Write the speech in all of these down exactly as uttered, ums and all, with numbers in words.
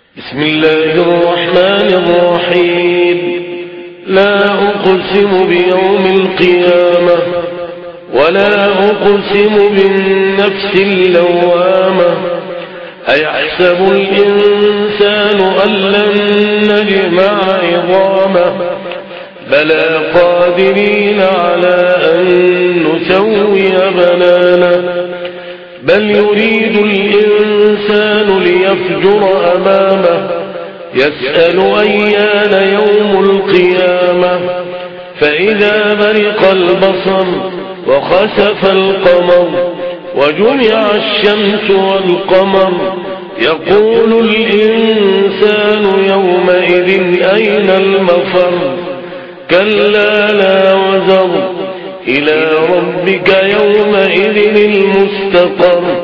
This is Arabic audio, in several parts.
بسم الله الرحمن الرحيم. لا أقسم بيوم القيامة ولا أقسم بالنفس اللوامة أيحسب الإنسان أن لن نجمع عظامه بلى قادرين على أن نسوي بنانه بل يريد الإنسان ليفجر أمامه يسأل أيان يوم القيامة فإذا برق البصر وخسف القمر وجمع الشمس والقمر يقول الإنسان يومئذ أين المفر كلا لا وزر إلى ربك يومئذ المستقر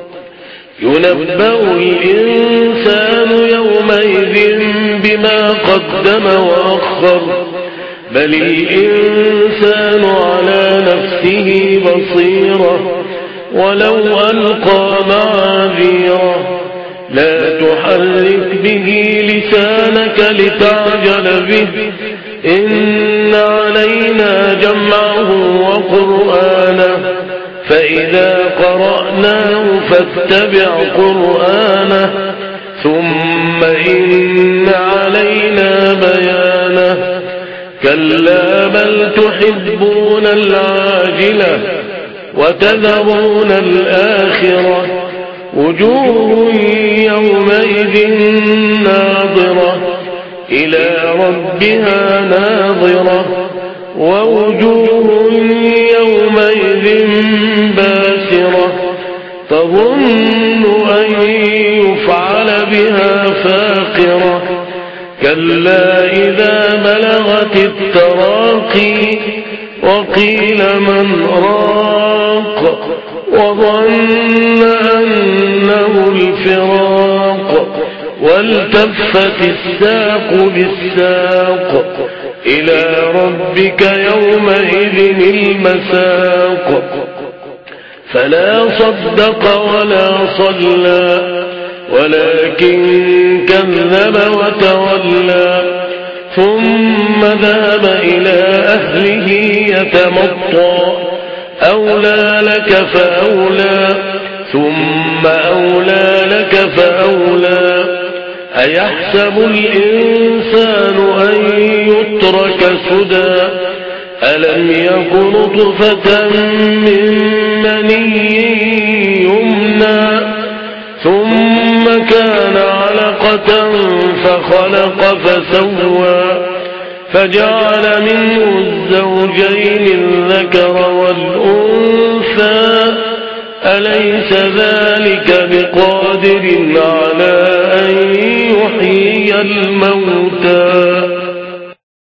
ينبأ الإنسان يومئذ بما قدم وأخر بل الإنسان على نفسه بصيرة ولو ألقى معاذيره لا تحرك به لسانك لتعجل به إن علينا جمعه وقرآنه فإذا قرأناه فاتبع قرآنه ثم إن علينا بيانه كلا بل تحبون العاجلة وتذرون الآخرة وجوه يومئذ ناظرة إلى ربها ناظرة ووجوه يومئذ باسرة تظن أن يفعل بها فاقرة كلا إذا بلغت التراقي وقيل من راق وظن أنه الفراق والتفت الساق بالساق إلى ربك يومئذ المساق فلا صدق ولا صلى ولكن كذب وتولى ثم ذهب إلى أهله يتمطى أولى لك فأولى ثم أولى لك فأولى أيحسب الإنسان أن يترك سدى ألم يكن نطفة من مني يمنى ثم كان علقة فخلق فسوى فجعل منه الزوجين الذكر والأنثى أليس ذلك بقادر على أن يحيي الموتى